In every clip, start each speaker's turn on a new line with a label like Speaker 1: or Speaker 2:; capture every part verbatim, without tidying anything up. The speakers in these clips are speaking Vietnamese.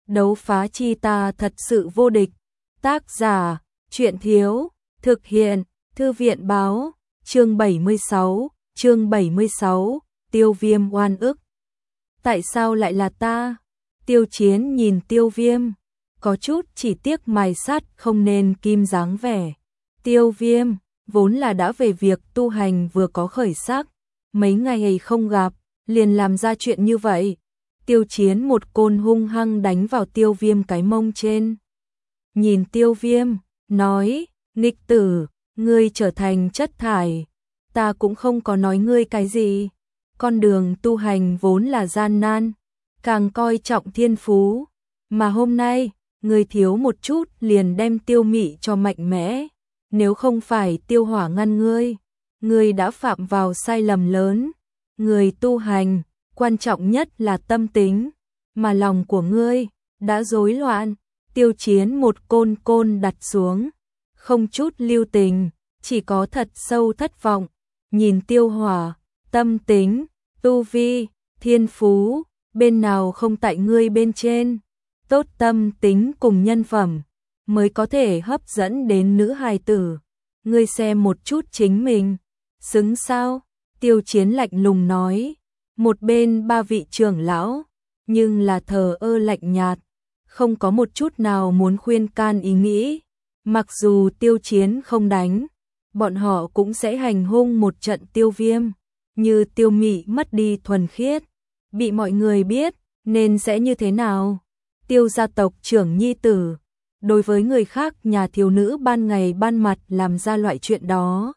Speaker 1: Đấu phá chi ta thật sự vô địch. Tác giả, Truyện Thiếu, thực hiện, Thư viện Báo, chương bảy mươi sáu, chương bảy mươi sáu, Tiêu Viêm oan ức. Tại sao lại là ta? Tiêu Chiến nhìn Tiêu Viêm, có chút chỉ tiếc mài sắt không nên kim dáng vẻ. Tiêu Viêm, vốn là đã về việc tu hành vừa có khởi sắc, mấy ngày không gặp, liền làm ra chuyện như vậy. Tiêu Chiến một côn hung hăng đánh vào Tiêu Viêm cái mông trên. Nhìn Tiêu Viêm, nói, nghịch tử, ngươi trở thành chất thải, ta cũng không có nói ngươi cái gì. Con đường tu hành vốn là gian nan, càng coi trọng thiên phú, mà hôm nay, ngươi thiếu một chút liền đem Tiêu Mị cho mạnh mẽ, nếu không phải Tiêu Hỏa ngăn ngươi, ngươi đã phạm vào sai lầm lớn. Người tu hành, quan trọng nhất là tâm tính, mà lòng của ngươi đã rối loạn. Tiêu Chiến một côn côn đặt xuống, không chút lưu tình, chỉ có thật sâu thất vọng. Nhìn Tiêu Hỏa, tâm tính, tu vi, thiên phú, bên nào không tại ngươi bên trên. Tốt tâm tính cùng nhân phẩm mới có thể hấp dẫn đến nữ hài tử. Ngươi xem một chút chính mình, xứng sao? Tiêu Chiến lạnh lùng nói. Một bên ba vị trưởng lão, nhưng là thờ ơ lạnh nhạt, không có một chút nào muốn khuyên can ý nghĩ. Mặc dù Tiêu Chiến không đánh, bọn họ cũng sẽ hành hung một trận Tiêu Viêm. Như Tiêu Mị mất đi thuần khiết, bị mọi người biết, nên sẽ như thế nào? Tiêu gia tộc trưởng nhi tử, đối với người khác nhà thiếu nữ ban ngày ban mặt làm ra loại chuyện đó.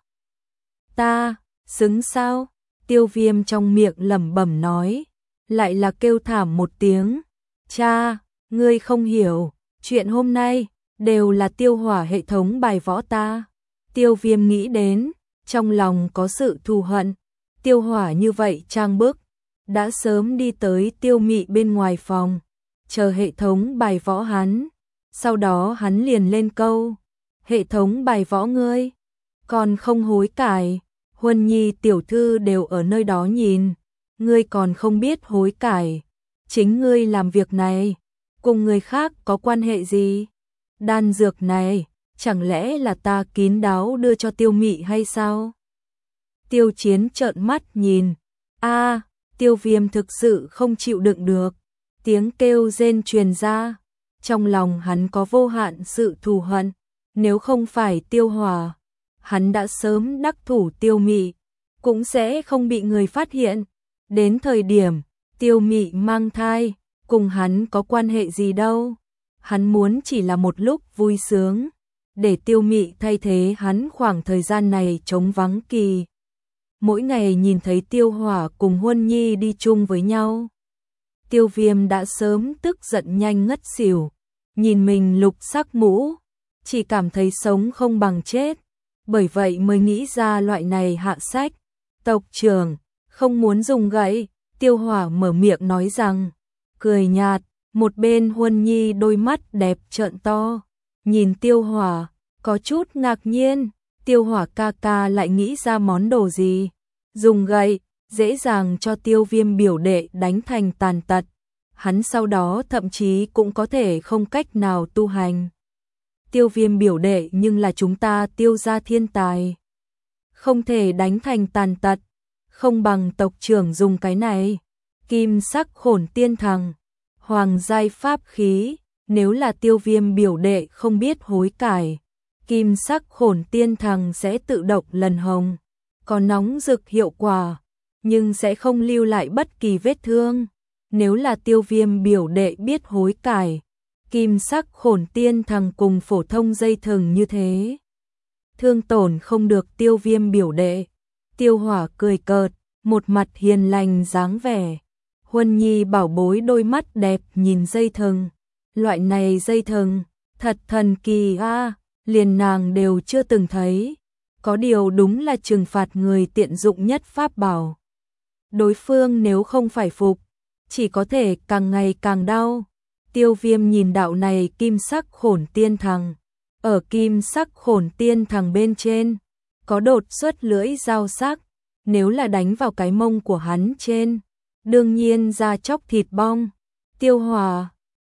Speaker 1: Ta, xứng sao? Tiêu Viêm trong miệng lẩm bẩm nói, lại là kêu thảm một tiếng. Cha, ngươi không hiểu, chuyện hôm nay đều là Tiêu Hỏa hệ thống bài võ ta. Tiêu Viêm nghĩ đến, trong lòng có sự thù hận. Tiêu Hỏa như vậy trang bức, đã sớm đi tới Tiêu Mị bên ngoài phòng, chờ hệ thống bài võ hắn. Sau đó hắn liền lên câu, hệ thống bài võ ngươi, còn không hối cải. Huân Nhi tiểu thư đều ở nơi đó nhìn, ngươi còn không biết hối cải. Chính ngươi làm việc này, cùng người khác có quan hệ gì? Đan dược này, chẳng lẽ là ta kín đáo đưa cho Tiêu Mị hay sao? Tiêu Chiến trợn mắt nhìn, a, Tiêu Viêm thực sự không chịu đựng được, tiếng kêu rên truyền ra, trong lòng hắn có vô hạn sự thù hận, nếu không phải Tiêu Hỏa, hắn đã sớm đắc thủ Tiêu Mị, cũng sẽ không bị người phát hiện. Đến thời điểm Tiêu Mị mang thai, cùng hắn có quan hệ gì đâu. Hắn muốn chỉ là một lúc vui sướng, để Tiêu Mị thay thế hắn khoảng thời gian này trống vắng kỳ. Mỗi ngày nhìn thấy Tiêu Hỏa cùng Huân Nhi đi chung với nhau, Tiêu Viêm đã sớm tức giận nhanh ngất xỉu. Nhìn mình lục sắc mũ, chỉ cảm thấy sống không bằng chết. Bởi vậy mới nghĩ ra loại này hạ sách. Tộc trưởng, không muốn dùng gậy. Tiêu Hỏa mở miệng nói rằng, cười nhạt. Một bên Huân Nhi đôi mắt đẹp trợn to, nhìn Tiêu Hỏa, có chút ngạc nhiên. Tiêu Hỏa ca ca lại nghĩ ra món đồ gì? Dùng gậy, dễ dàng cho Tiêu Viêm biểu đệ đánh thành tàn tật. Hắn sau đó thậm chí cũng có thể không cách nào tu hành. Tiêu Viêm biểu đệ nhưng là chúng ta Tiêu gia thiên tài, không thể đánh thành tàn tật, không bằng tộc trưởng dùng cái này. Kim sắc khổn tiên thằng, hoàng giai pháp khí, nếu là Tiêu Viêm biểu đệ không biết hối cải, kim sắc khổn tiên thằng sẽ tự động lần hồng, có nóng rực hiệu quả, nhưng sẽ không lưu lại bất kỳ vết thương. Nếu là Tiêu Viêm biểu đệ biết hối cải, kim sắc khổn tiên thằng cùng phổ thông dây thừng như thế, thương tổn không được Tiêu Viêm biểu đệ. Tiêu Hỏa cười cợt, một mặt hiền lành dáng vẻ. Huân Nhi bảo bối đôi mắt đẹp nhìn dây thừng, loại này dây thừng thật thần kỳ a, liền nàng đều chưa từng thấy. Có điều đúng là trừng phạt người tiện dụng nhất pháp bảo. Đối phương nếu không phải phục, chỉ có thể càng ngày càng đau. Tiêu Viêm nhìn đạo này kim sắc khổn tiên thằng, ở kim sắc khổn tiên thằng bên trên có đột xuất lưỡi dao sắc, nếu là đánh vào cái mông của hắn trên, đương nhiên da chóc thịt bong. Tiêu Hỏa,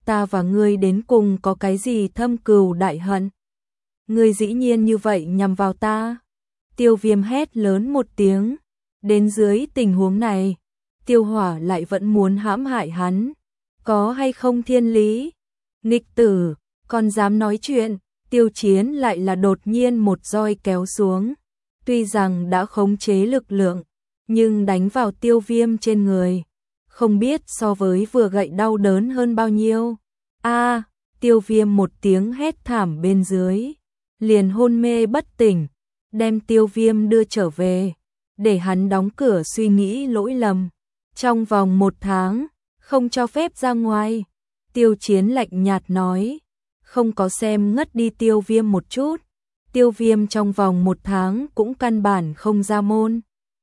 Speaker 1: ta và ngươi đến cùng có cái gì thâm cừu đại hận? Ngươi dĩ nhiên như vậy nhằm vào ta. Tiêu Viêm hét lớn một tiếng. Đến dưới tình huống này, Tiêu Hỏa lại vẫn muốn hãm hại hắn. Có hay không thiên lý? Nghịch tử, còn dám nói chuyện. Tiêu Chiến lại là đột nhiên một roi kéo xuống. Tuy rằng đã khống chế lực lượng, nhưng đánh vào Tiêu Viêm trên người. Không biết so với vừa gậy đau đớn hơn bao nhiêu. A, Tiêu Viêm một tiếng hét thảm bên dưới, liền hôn mê bất tỉnh, đem Tiêu Viêm đưa trở về, để hắn đóng cửa suy nghĩ lỗi lầm. Trong vòng một tháng, không cho phép ra ngoài. Tiêu Chiến lạnh nhạt nói, không có xem ngất đi Tiêu Viêm một chút. Tiêu Viêm trong vòng một tháng cũng căn bản không ra môn.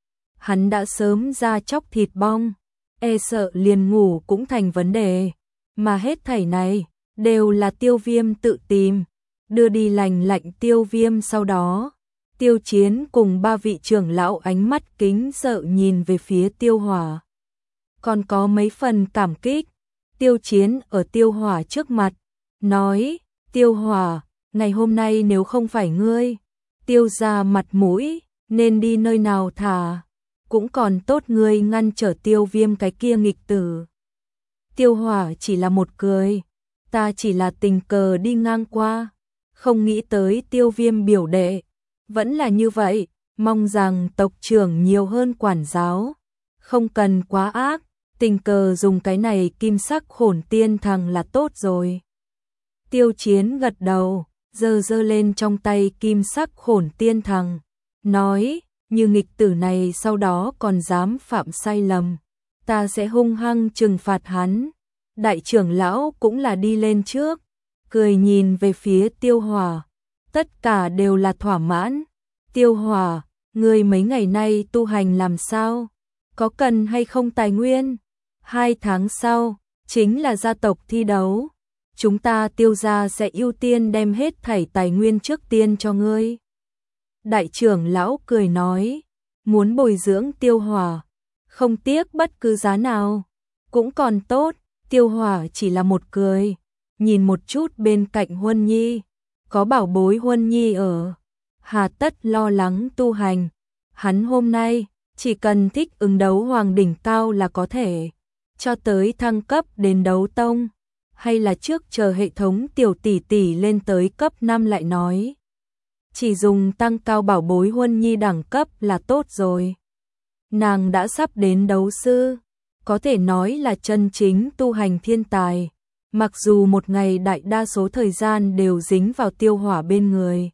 Speaker 1: Hắn đã sớm ra chóc thịt bong, e sợ liền ngủ cũng thành vấn đề. Mà hết thảy này, đều là Tiêu Viêm tự tìm, đưa đi lành lạnh Tiêu Viêm sau đó. Tiêu Chiến cùng ba vị trưởng lão ánh mắt kính sợ nhìn về phía Tiêu Hỏa. Còn có mấy phần cảm kích. Tiêu Chiến ở Tiêu Hỏa trước mặt, nói, Tiêu Hỏa, ngày hôm nay nếu không phải ngươi, Tiêu gia mặt mũi, nên đi nơi nào thả, cũng còn tốt ngươi ngăn trở Tiêu Viêm cái kia nghịch tử. Tiêu Hỏa chỉ là một cười, ta chỉ là tình cờ đi ngang qua, không nghĩ tới Tiêu Viêm biểu đệ. Vẫn là như vậy, mong rằng tộc trưởng nhiều hơn quản giáo, không cần quá ác, tình cờ dùng cái này kim sắc hồn tiên thằng là tốt rồi. Tiêu Chiến gật đầu, giơ giơ lên trong tay kim sắc hồn tiên thằng, nói, như nghịch tử này sau đó còn dám phạm sai lầm, ta sẽ hung hăng trừng phạt hắn. Đại trưởng lão cũng là đi lên trước, cười nhìn về phía Tiêu Hỏa. Tất cả đều là thỏa mãn. Tiêu Hỏa, ngươi mấy ngày nay tu hành làm sao? Có cần hay không tài nguyên? Hai tháng sau, chính là gia tộc thi đấu. Chúng ta Tiêu gia sẽ ưu tiên đem hết thảy tài nguyên trước tiên cho ngươi. Đại trưởng lão cười nói, muốn bồi dưỡng Tiêu Hỏa, không tiếc bất cứ giá nào. Cũng còn tốt, Tiêu Hỏa chỉ là một cười, nhìn một chút bên cạnh Huân Nhi. Có bảo bối Huân Nhi ở, hà tất lo lắng tu hành. Hắn hôm nay chỉ cần thích ứng đấu hoàng đỉnh cao là có thể, cho tới thăng cấp đến đấu tông, hay là trước chờ hệ thống tiểu tỷ tỷ lên tới cấp năm lại nói. Chỉ dùng tăng cao bảo bối Huân Nhi đẳng cấp là tốt rồi. Nàng đã sắp đến đấu sư, có thể nói là chân chính tu hành thiên tài. Mặc dù một ngày đại đa số thời gian đều dính vào Tiêu Hỏa bên người,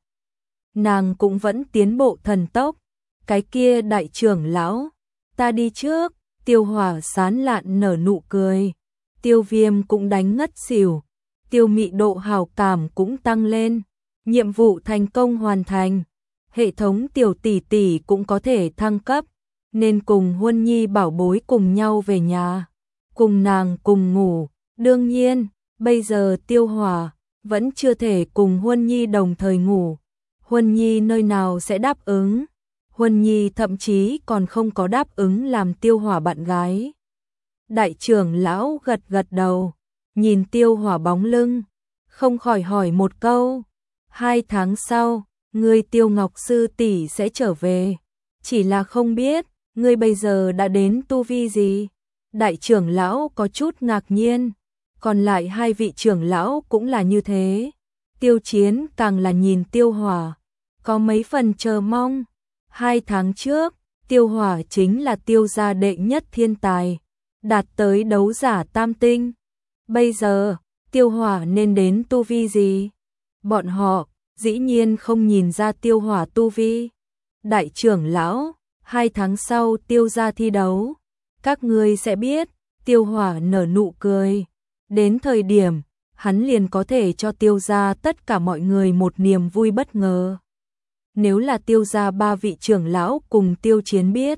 Speaker 1: nàng cũng vẫn tiến bộ thần tốc. Cái kia đại trưởng lão, ta đi trước. Tiêu Hỏa sán lạn nở nụ cười. Tiêu Viêm cũng đánh ngất xỉu. Tiêu Mị độ hào cảm cũng tăng lên. Nhiệm vụ thành công hoàn thành. Hệ thống tiểu tỷ tỷ cũng có thể thăng cấp, nên cùng Huân Nhi bảo bối cùng nhau về nhà, cùng nàng cùng ngủ. Đương nhiên, bây giờ Tiêu Hỏa vẫn chưa thể cùng Huân Nhi đồng thời ngủ. Huân Nhi nơi nào sẽ đáp ứng? Huân Nhi thậm chí còn không có đáp ứng làm Tiêu Hỏa bạn gái. Đại trưởng lão gật gật đầu, nhìn Tiêu Hỏa bóng lưng, không khỏi hỏi một câu. Hai tháng sau, ngươi Tiêu Ngọc sư tỷ sẽ trở về. Chỉ là không biết, ngươi bây giờ đã đến tu vi gì? Đại trưởng lão có chút ngạc nhiên. Còn lại hai vị trưởng lão cũng là như thế. Tiêu Chiến càng là nhìn Tiêu Hỏa, có mấy phần chờ mong. Hai tháng trước, Tiêu Hỏa chính là Tiêu gia đệ nhất thiên tài, đạt tới đấu giả tam tinh. Bây giờ, Tiêu Hỏa nên đến tu vi gì? Bọn họ, dĩ nhiên không nhìn ra Tiêu Hỏa tu vi. Đại trưởng lão, hai tháng sau Tiêu gia thi đấu, các ngươi sẽ biết. Tiêu Hỏa nở nụ cười. Đến thời điểm, hắn liền có thể cho Tiêu gia tất cả mọi người một niềm vui bất ngờ. Nếu là Tiêu gia ba vị trưởng lão cùng Tiêu Chiến biết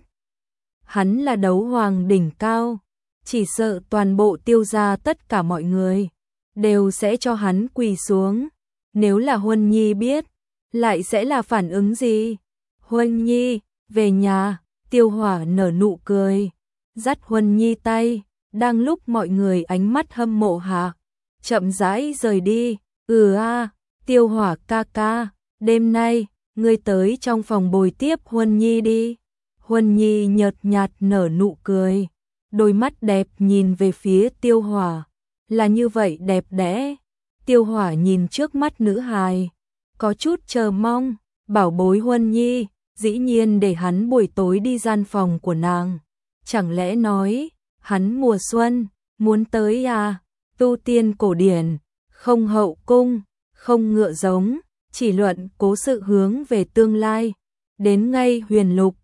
Speaker 1: hắn là đấu hoàng đỉnh cao, chỉ sợ toàn bộ Tiêu gia tất cả mọi người đều sẽ cho hắn quỳ xuống. Nếu là Huân Nhi biết, lại sẽ là phản ứng gì? Huân Nhi, về nhà. Tiêu Hỏa nở nụ cười, dắt Huân Nhi tay. Đang lúc mọi người ánh mắt hâm mộ hạ, chậm rãi rời đi. Ừ a, Tiêu Hỏa ca ca, đêm nay, ngươi tới trong phòng bồi tiếp Huân Nhi đi. Huân Nhi nhợt nhạt nở nụ cười, đôi mắt đẹp nhìn về phía Tiêu Hỏa, là như vậy đẹp đẽ. Tiêu Hỏa nhìn trước mắt nữ hài, có chút chờ mong, bảo bối Huân Nhi, dĩ nhiên để hắn buổi tối đi gian phòng của nàng. Chẳng lẽ nói, hắn mùa xuân, muốn tới à, tu tiên cổ điển, không hậu cung, không ngựa giống, chỉ luận cố sự hướng về tương lai, đến ngay huyền lục,